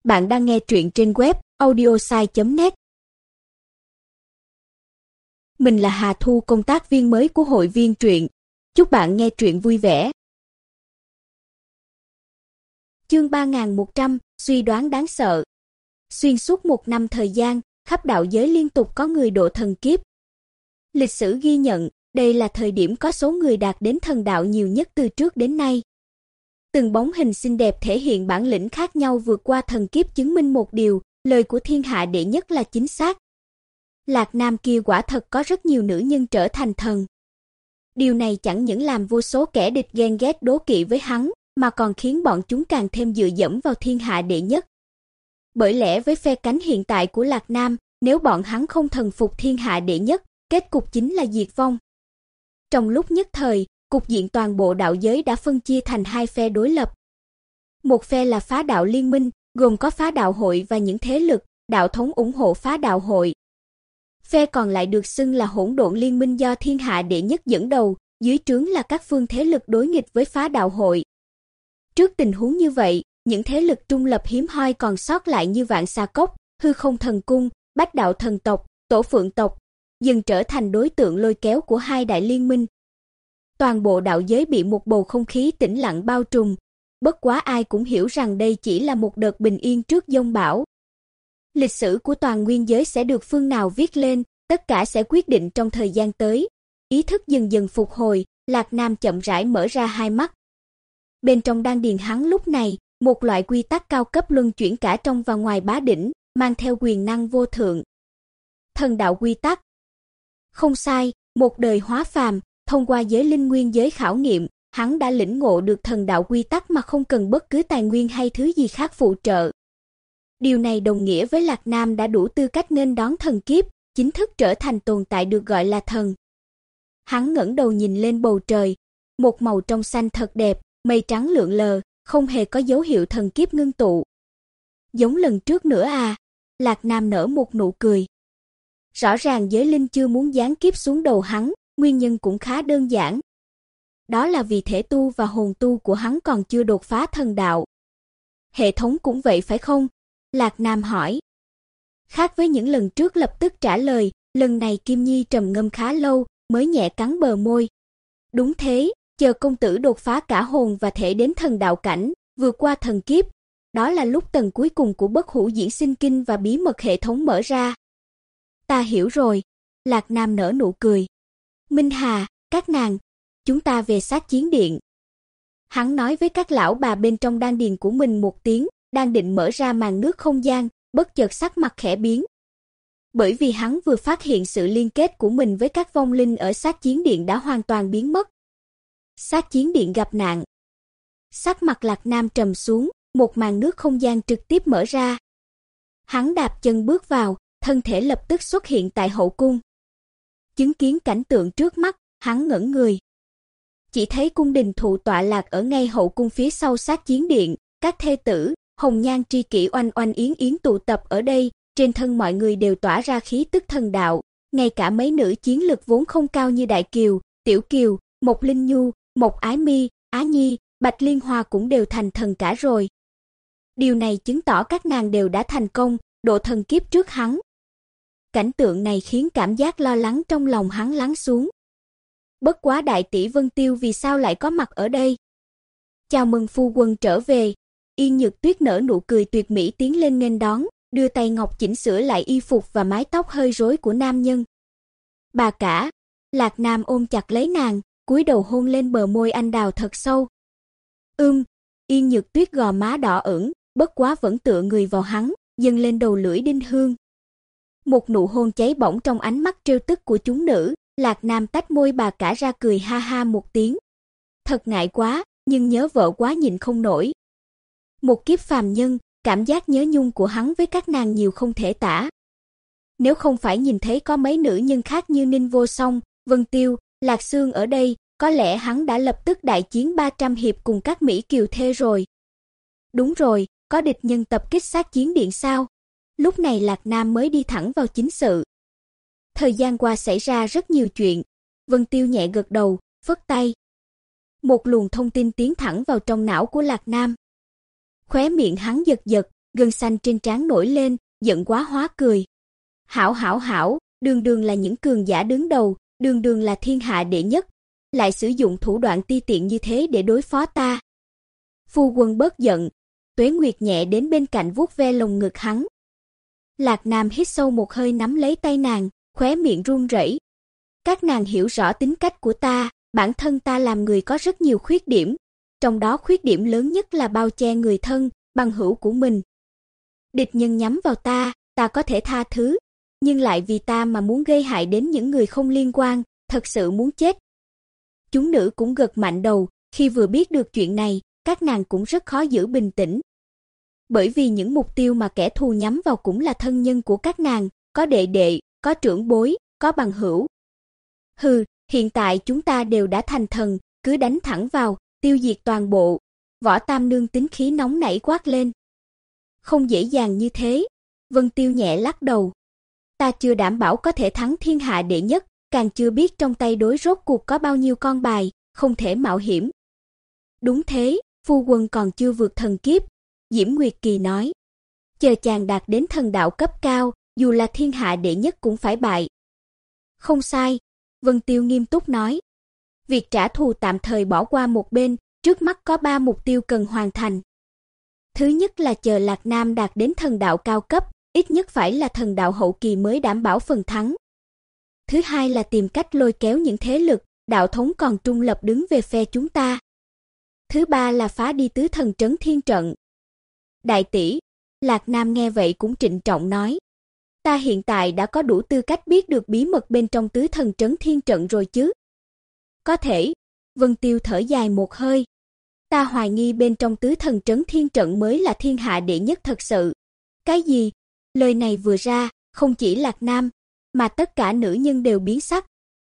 Bạn đang nghe truyện trên web audiosai.net. Mình là Hà Thu, công tác viên mới của hội viên truyện. Chúc bạn nghe truyện vui vẻ. Chương 3100, suy đoán đáng sợ. Xuyên suốt 1 năm thời gian, khắp đạo giới liên tục có người độ thần kiếp. Lịch sử ghi nhận, đây là thời điểm có số người đạt đến thần đạo nhiều nhất từ trước đến nay. Từng bóng hình xinh đẹp thể hiện bản lĩnh khác nhau vượt qua thần kiếp, chứng minh một điều, lời của thiên hạ đệ nhất là chính xác. Lạc Nam kia quả thật có rất nhiều nữ nhân trở thành thần. Điều này chẳng những làm vô số kẻ địch ghen ghét đố kỵ với hắn, mà còn khiến bọn chúng càng thêm dựa dẫm vào thiên hạ đệ nhất. Bởi lẽ với phe cánh hiện tại của Lạc Nam, nếu bọn hắn không thần phục thiên hạ đệ nhất, kết cục chính là diệt vong. Trong lúc nhất thời, cục diện toàn bộ đạo giới đã phân chia thành 2 phe đối lập. Một phe là Phá Đạo Liên Minh, gồm có Phá Đạo Hội và những thế lực, đạo thống ủng hộ Phá Đạo Hội. Phe còn lại được xưng là Hỗn Độn Liên Minh do thiên hạ đệ nhất dẫn đầu, dưới trướng là các phương thế lực đối nghịch với Phá Đạo Hội. Trước tình huống như vậy, những thế lực trung lập hiếm hoi còn sót lại như Vạn Xà Cốc, Hư Không Thần Cung, Bách Đạo Thần Tộc, Tổ Phượng Tộc, dần trở thành đối tượng lôi kéo của 2 đại liên minh. Toàn bộ đạo giới bị một bầu không khí tĩnh lặng bao trùm, bất quá ai cũng hiểu rằng đây chỉ là một đợt bình yên trước giông bão. Lịch sử của toàn nguyên giới sẽ được phương nào viết lên, tất cả sẽ quyết định trong thời gian tới. Ý thức dần dần phục hồi, Lạc Nam chậm rãi mở ra 2 mắt. Bên trong đan điền hắn lúc này, một loại quy tắc cao cấp luân chuyển cả trong và ngoài bá đỉnh, mang theo quyền năng vô thượng. Thần đạo quy tắc. Không sai, một đời hóa phàm, thông qua giới linh nguyên giới khảo nghiệm, hắn đã lĩnh ngộ được thần đạo quy tắc mà không cần bất cứ tài nguyên hay thứ gì khác phụ trợ. Điều này đồng nghĩa với Lạc Nam đã đủ tư cách nghênh đón thần kiếp, chính thức trở thành tồn tại được gọi là thần. Hắn ngẩng đầu nhìn lên bầu trời, một màu trong xanh thật đẹp, mây trắng lượn lờ, không hề có dấu hiệu thần kiếp ngưng tụ. Giống lần trước nữa à? Lạc Nam nở một nụ cười. Rõ ràng giới linh chưa muốn giáng kiếp xuống đầu hắn, nguyên nhân cũng khá đơn giản. Đó là vì thể tu và hồn tu của hắn còn chưa đột phá thần đạo. Hệ thống cũng vậy phải không? Lạc Nam hỏi. Khác với những lần trước lập tức trả lời, lần này Kim Nhi trầm ngâm khá lâu, mới nhẹ cắn bờ môi. Đúng thế, chờ công tử đột phá cả hồn và thể đến thần đạo cảnh, vượt qua thần kiếp. Đó là lúc tầng cuối cùng của Bất Hủ Diễn Sinh Kinh và bí mật hệ thống mở ra. Ta hiểu rồi. Lạc Nam nở nụ cười. Minh Hà, các nàng, chúng ta về sát chiến điện. Hắn nói với các lão bà bên trong đan điền của mình một tiếng, đang định mở ra màn nước không gian, bất chợt sắc mặt khẽ biến. Bởi vì hắn vừa phát hiện sự liên kết của mình với các vong linh ở sát chiến điện đã hoàn toàn biến mất. Sát chiến điện gặp nạn. Sắc mặt Lạc Nam trầm xuống, một màn nước không gian trực tiếp mở ra. Hắn đạp chân bước vào, thân thể lập tức xuất hiện tại hậu cung. Chứng kiến cảnh tượng trước mắt, hắn ngẩn người. Chỉ thấy cung đình thụ tọa lạc ở ngay hậu cung phía sau sát chiến điện, các thê tử, hồng nhan tri kỷ oanh oanh yến yến tụ tập ở đây, trên thân mọi người đều tỏa ra khí tức thần đạo, ngay cả mấy nữ chiến lực vốn không cao như Đại Kiều, Tiểu Kiều, Mộc Linh Nhu, Mộc Ái Mi, Á Nhi, Bạch Liên Hoa cũng đều thành thần cả rồi. Điều này chứng tỏ các nàng đều đã thành công, độ thần kiếp trước hắn. Cảnh tượng này khiến cảm giác lo lắng trong lòng hắn lắng xuống. Bất quá đại tỷ Vân Tiêu vì sao lại có mặt ở đây? Chào mừng phu quân trở về. Yên Nhược Tuyết nở nụ cười tuyệt mỹ tiến lên nghênh đón, đưa tay ngọc chỉnh sửa lại y phục và mái tóc hơi rối của nam nhân. Bà cả. Lạc Nam ôm chặt lấy nàng, cúi đầu hôn lên bờ môi anh đào thật sâu. Yên Nhược Tuyết gò má đỏ ửng, bất quá vẫn tựa người vào hắn, dâng lên đầu lưỡi đinh hương. Một nụ hôn cháy bỏng trong ánh mắt trêu tức của chúng nữ, Lạc Nam tách môi bà cả ra cười ha ha một tiếng. Thật ngại quá, nhưng nhớ vợ quá nhịn không nổi. Một kiếp phàm nhân, cảm giác nhớ nhung của hắn với các nàng nhiều không thể tả. Nếu không phải nhìn thấy có mấy nữ nhân khác như Ninh Vô Song, Vân Tiêu, Lạc Xương ở đây, có lẽ hắn đã lập tức đại chiến 300 hiệp cùng các Mỹ Kiều thê rồi. Đúng rồi, có địch nhân tập kích sát chiến điện sao? Lúc này Lạc Nam mới đi thẳng vào chính sự. Thời gian qua xảy ra rất nhiều chuyện. Vân Tiêu nhẹ gật đầu, phất tay. Một luồng thông tin tiến thẳng vào trong não của Lạc Nam. Khóe miệng hắn giật giật, gân xanh trên trán nổi lên, giận quá hóa cười. Hảo, đường đường là những cường giả đứng đầu, đường đường là thiên hạ đệ nhất, lại sử dụng thủ đoạn ti tiện như thế để đối phó ta. Phu quân bớt giận, Tuế Nguyệt nhẹ đến bên cạnh vuốt ve lồng ngực hắn. Lạc Nam hít sâu một hơi nắm lấy tay nàng, khóe miệng run rẩy. Các nàng hiểu rõ tính cách của ta, bản thân ta làm người có rất nhiều khuyết điểm, trong đó khuyết điểm lớn nhất là bao che người thân, bằng hữu của mình. Địch nhân nhắm vào ta có thể tha thứ, nhưng lại vì ta mà muốn gây hại đến những người không liên quan, thật sự muốn chết. Chúng nữ cũng gật mạnh đầu, khi vừa biết được chuyện này, các nàng cũng rất khó giữ bình tĩnh. Bởi vì những mục tiêu mà kẻ thù nhắm vào cũng là thân nhân của các nàng, có đệ đệ, có trưởng bối, có bằng hữu. Hừ, hiện tại chúng ta đều đã thành thần, cứ đánh thẳng vào, tiêu diệt toàn bộ. Võ Tam Nương tính khí nóng nảy quát lên. Không dễ dàng như thế, Vân Tiêu nhẹ lắc đầu. Ta chưa đảm bảo có thể thắng thiên hạ đệ nhất, càng chưa biết trong tay đối rốt cuộc có bao nhiêu con bài, không thể mạo hiểm. Đúng thế, phu quân còn chưa vượt thần kiếp, Diễm Nguyệt Kỳ nói. Chờ chàng đạt đến thần đạo cấp cao, dù là thiên hạ đệ nhất cũng phải bại. Không sai, Vân Tiêu nghiêm túc nói. Việc trả thù tạm thời bỏ qua một bên, trước mắt có 3 mục tiêu cần hoàn thành. Thứ nhất là chờ Lạc Nam đạt đến thần đạo cao cấp, ít nhất phải là thần đạo hậu kỳ mới đảm bảo phần thắng. Thứ hai là tìm cách lôi kéo những thế lực, đạo thống còn trung lập đứng về phe chúng ta. Thứ ba là phá đi tứ thần trấn thiên trận. Đại tỷ, Lạc Nam nghe vậy cũng trịnh trọng nói. Ta hiện tại đã có đủ tư cách biết được bí mật bên trong tứ thần trấn thiên trận rồi chứ. Có thể, Vân Tiêu thở dài một hơi. Ta hoài nghi bên trong tứ thần trấn thiên trận mới là thiên hạ đệ nhất thật sự. Cái gì? Lời này vừa ra, không chỉ Lạc Nam, mà tất cả nữ nhân đều biến sắc.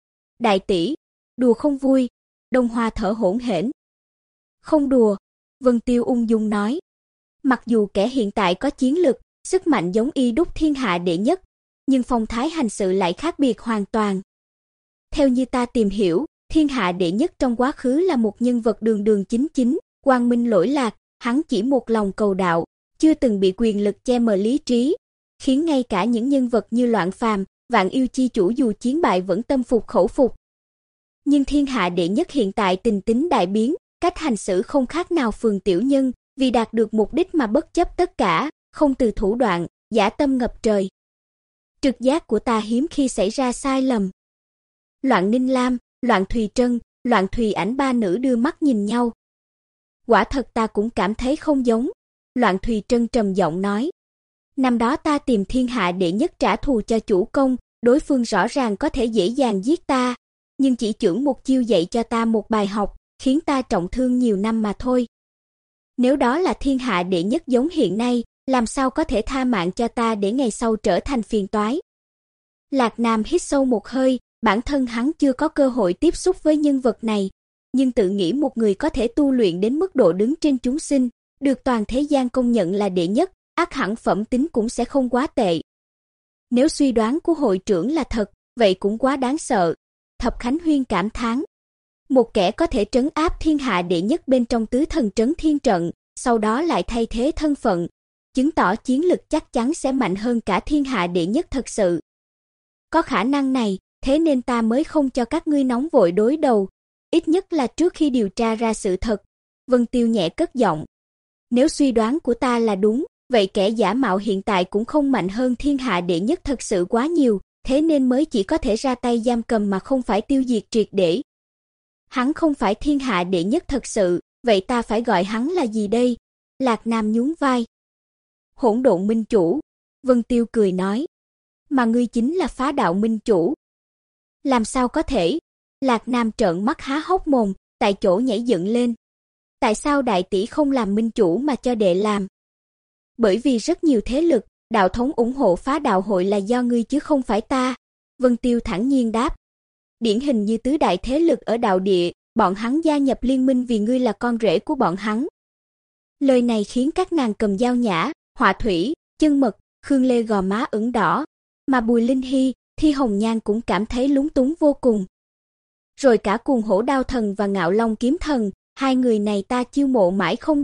Đại tỷ, đùa không vui, Đông Hoa thở hổn hển. Không đùa, Vân Tiêu ung dung nói. Mặc dù kẻ hiện tại có chiến lực, sức mạnh giống y đúc thiên hạ đệ nhất, nhưng phong thái hành sự lại khác biệt hoàn toàn. Theo như ta tìm hiểu, thiên hạ đệ nhất trong quá khứ là một nhân vật đường đường chính chính, quang minh lỗi lạc, hắn chỉ một lòng cầu đạo, chưa từng bị quyền lực che mờ lý trí, khiến ngay cả những nhân vật như Loạn Phàm, Vạn Yêu chi chủ dù chiến bại vẫn tâm phục khẩu phục. Nhưng thiên hạ đệ nhất hiện tại tình tính đại biến, cách hành xử không khác nào phường tiểu nhân, vì đạt được mục đích mà bất chấp tất cả, không từ thủ đoạn, dã tâm ngập trời. Trực giác của ta hiếm khi xảy ra sai lầm. Loạn Ninh Lam, Loạn Thùy Trân, Loạn Thùy Ảnh ba nữ đưa mắt nhìn nhau. Quả thật ta cũng cảm thấy không giống, Loạn Thùy Trân trầm giọng nói. Năm đó ta tìm thiên hạ đệ nhất trả thù cho chủ công, đối phương rõ ràng có thể dễ dàng giết ta, nhưng chỉ chưởng một chiêu dạy cho ta một bài học, khiến ta trọng thương nhiều năm mà thôi. Nếu đó là thiên hạ đệ nhất giống hiện nay, làm sao có thể tha mạng cho ta để ngày sau trở thành phiền toái. Lạc Nam hít sâu một hơi, bản thân hắn chưa có cơ hội tiếp xúc với nhân vật này, nhưng tự nghĩ một người có thể tu luyện đến mức độ đứng trên chúng sinh, được toàn thế gian công nhận là đệ nhất, ắt hẳn phẩm tính cũng sẽ không quá tệ. Nếu suy đoán của hội trưởng là thật, vậy cũng quá đáng sợ. Thập Khánh Huyên cảm thán. Một kẻ có thể trấn áp thiên hạ đệ nhất bên trong tứ thần trấn thiên trận, sau đó lại thay thế thân phận, chứng tỏ chiến lực chắc chắn sẽ mạnh hơn cả thiên hạ đệ nhất thật sự. Có khả năng này, thế nên ta mới không cho các ngươi nóng vội đối đầu, ít nhất là trước khi điều tra ra sự thật. Vân Tiêu nhẹ cất giọng. Nếu suy đoán của ta là đúng, vậy kẻ giả mạo hiện tại cũng không mạnh hơn thiên hạ đệ nhất thật sự quá nhiều, thế nên mới chỉ có thể ra tay giam cầm mà không phải tiêu diệt triệt để. Hắn không phải thiên hạ đệ nhất thật sự, vậy ta phải gọi hắn là gì đây? Lạc Nam nhún vai. Hỗn độn minh chủ, Vân Tiêu cười nói. Mà ngươi chính là phá đạo minh chủ. Làm sao có thể? Lạc Nam trợn mắt há hốc mồm, tại chỗ nhảy dựng lên. Tại sao đại tỷ không làm minh chủ mà cho đệ làm? Bởi vì rất nhiều thế lực, đạo thống ủng hộ phá đạo hội là do ngươi chứ không phải ta. Vân Tiêu thản nhiên đáp. Điển hình như tứ đại thế lực ở đạo địa, bọn hắn gia nhập liên minh vì ngươi là con rể của bọn hắn. Lời này khiến các nàng Cầm Dao Nhã, Họa Thủy, Chân Mật, Khương Lê gò má ửng đỏ, mà Bùi Linh Hy, Thi Hồng Nhan cũng cảm thấy lúng túng vô cùng. Rồi cả Cuồng Hổ Đao Thần và Ngạo Long Kiếm Thần, hai người này ta chiêu mộ mãi không được,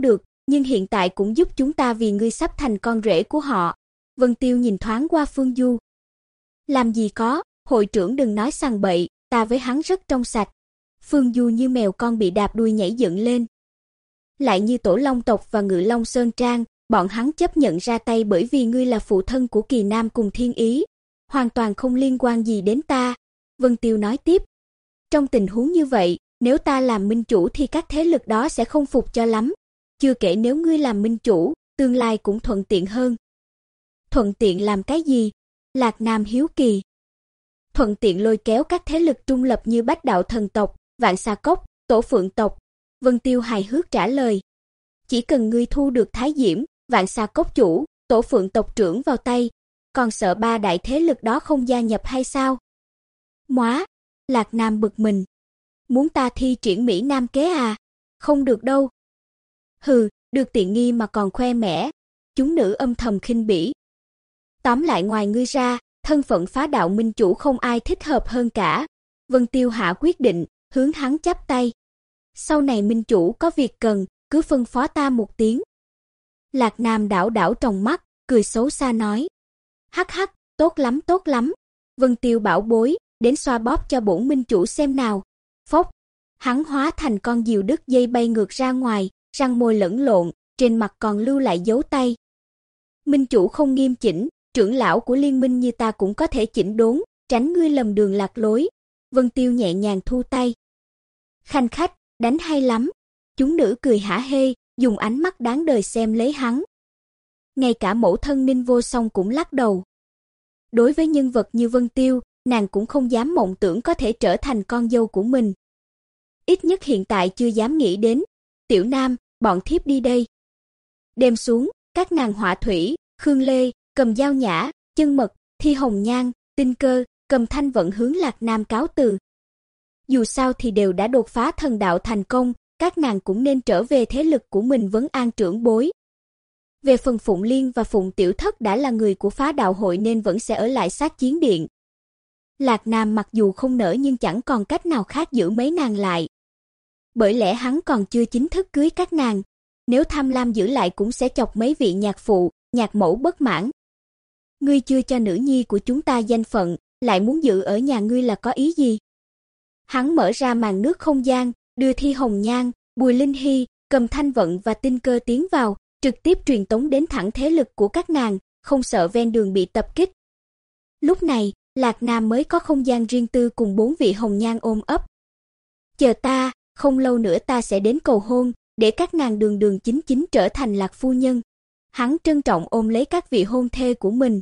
nhưng hiện tại cũng giúp chúng ta vì ngươi sắp thành con rể của họ. Vân Tiêu nhìn thoáng qua Phương Du. Làm gì có, hội trưởng đừng nói sằng bậy, ta với hắn rất trong sạch. Phương Du như mèo con bị đạp đuôi nhảy dựng lên. Lại như Tổ Long tộc và Ngự Long Sơn Trang, bọn hắn chấp nhận ra tay bởi vì ngươi là phụ thân của Kỳ Nam cùng Thiên Ý, hoàn toàn không liên quan gì đến ta. Vân Tiêu nói tiếp. Trong tình huống như vậy, nếu ta làm minh chủ thì các thế lực đó sẽ không phục cho lắm. Chưa kể nếu ngươi làm minh chủ, tương lai cũng thuận tiện hơn. Thuận tiện làm cái gì? Lạc Nam hiếu kỳ. Thuận tiện lôi kéo các thế lực trung lập như Bách Đạo Thần tộc, Vạn Xà Cốc, Tổ Phượng tộc. Vân Tiêu hài hước trả lời. Chỉ cần ngươi thu được Thái Diễm, Vạn Xà Cốc chủ, Tổ Phượng tộc trưởng vào tay, còn sợ ba đại thế lực đó không gia nhập hay sao? Móa, Lạc Nam bực mình. Muốn ta thi triển Mỹ Nam kế à? Không được đâu. Hừ, được tiện nghi mà còn khoe mẽ. Chúng nữ âm thầm khinh bỉ. Tóm lại ngoài ngươi ra, thân phận phá đạo minh chủ không ai thích hợp hơn cả. Vân Tiêu hạ quyết định, hướng hắn chắp tay. Sau này minh chủ có việc cần, cứ phân phó ta một tiếng. Lạc Nam đảo đảo trong mắt, cười xấu xa nói. Hắc hắc, tốt lắm tốt lắm. Vân Tiêu bảo bối, đến xoa bóp cho bổn minh chủ xem nào. Phốc, hắn hóa thành con diều đứt dây bay ngược ra ngoài, răng môi lẫn lộn, trên mặt còn lưu lại dấu tay. Minh chủ không nghiêm chỉnh, trưởng lão của liên minh như ta cũng có thể chỉnh đốn, tránh ngươi lầm đường lạc lối. Vân Tiêu nhẹ nhàng thu tay. Khanh khách, đánh hay lắm. Chúng nữ cười hả hê, dùng ánh mắt đáng đời xem lấy hắn. Ngay cả mẫu thân Ninh Vô Song cũng lắc đầu. Đối với nhân vật như Vân Tiêu, nàng cũng không dám mộng tưởng có thể trở thành con dâu của mình. Ít nhất hiện tại chưa dám nghĩ đến. Tiểu Nam, bọn thiếp đi đây. Đêm xuống, các nàng Họa Thủy, Khương Lê, Cầm Dao Nhã, Chân Mật, Thi Hồng Nhan, Tinh Cơ, Cầm Thanh Vận hướng Lạc Nam cáo từ. Dù sao thì đều đã đột phá thần đạo thành công, các nàng cũng nên trở về thế lực của mình vấn an trưởng bối. Về phần Phụng Liên và Phụng Tiểu Thất đã là người của phá đạo hội nên vẫn sẽ ở lại sát chiến điện. Lạc Nam mặc dù không nỡ nhưng chẳng còn cách nào khác giữ mấy nàng lại. Bởi lẽ hắn còn chưa chính thức cưới các nàng, nếu tham lam giữ lại cũng sẽ chọc mấy vị nhạc phụ, nhạc mẫu bất mãn. Ngươi chưa cho nữ nhi của chúng ta danh phận, lại muốn giữ ở nhà ngươi là có ý gì? Hắn mở ra màn nước không gian, đưa Thi Hồng Nhan, Bùi Linh Hy, Cầm Thanh Vận và Tinh Cơ tiến vào, trực tiếp truyền tống đến thẳng thế lực của các nàng, không sợ ven đường bị tập kích. Lúc này, Lạc Nam mới có không gian riêng tư cùng 4 vị Hồng Nhan ôm ấp. Chờ ta, không lâu nữa ta sẽ đến cầu hôn, để các nàng đường đường chính chính trở thành Lạc phu nhân. Hắn trân trọng ôm lấy các vị hôn thê của mình.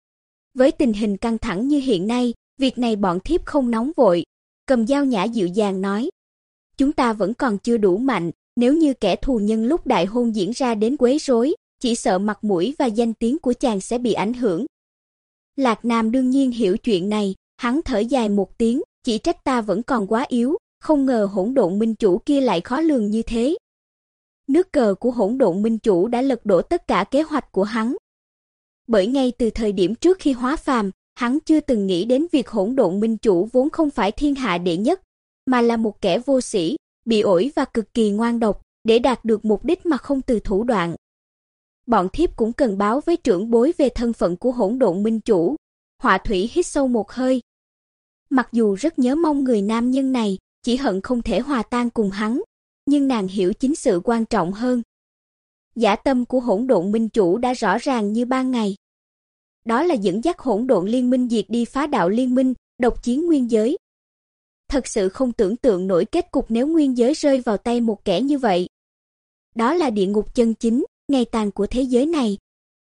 Với tình hình căng thẳng như hiện nay, việc này bọn thiếp không nóng vội. Cầm Dao Nhã dịu dàng nói. Chúng ta vẫn còn chưa đủ mạnh, nếu như kẻ thù nhân lúc đại hôn diễn ra đến quấy rối, chỉ sợ mặt mũi và danh tiếng của chàng sẽ bị ảnh hưởng. Lạc Nam đương nhiên hiểu chuyện này, hắn thở dài một tiếng, chỉ trách ta vẫn còn quá yếu, không ngờ Hỗn Độn Minh chủ kia lại khó lường như thế. Nước cờ của Hỗn Độn Minh chủ đã lật đổ tất cả kế hoạch của hắn. Bởi ngay từ thời điểm trước khi hóa phàm, hắn chưa từng nghĩ đến việc Hỗn Độn Minh chủ vốn không phải thiên hạ đệ nhất, mà là một kẻ vô sĩ, bị ổi và cực kỳ ngoan độc, để đạt được mục đích mà không từ thủ đoạn. Bọn thiếp cũng cần báo với trưởng bối về thân phận của Hỗn Độn Minh chủ. Họa Thủy hít sâu một hơi. Mặc dù rất nhớ mong người nam nhân này, chỉ hận không thể hòa tan cùng hắn, nhưng nàng hiểu chính sự quan trọng hơn. Dã tâm của Hỗn Độn Minh chủ đã rõ ràng như ban ngày. Đó là dẫn dắt Hỗn Độn Liên Minh diệt đi phá đạo liên minh, độc chiến nguyên giới. Thật sự không tưởng tượng nổi kết cục nếu nguyên giới rơi vào tay một kẻ như vậy. Đó là địa ngục chân chính, ngày tàn của thế giới này.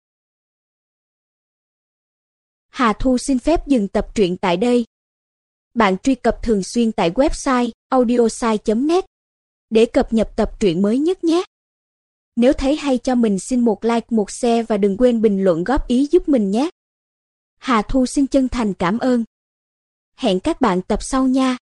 Hà Thu xin phép dừng tập truyện tại đây. Bạn truy cập thường xuyên tại website audiosai.net để cập nhật tập truyện mới nhất nhé. Nếu thấy hay cho mình xin một like, một share và đừng quên bình luận góp ý giúp mình nhé. Hà Thu xin chân thành cảm ơn. Hẹn các bạn tập sau nha.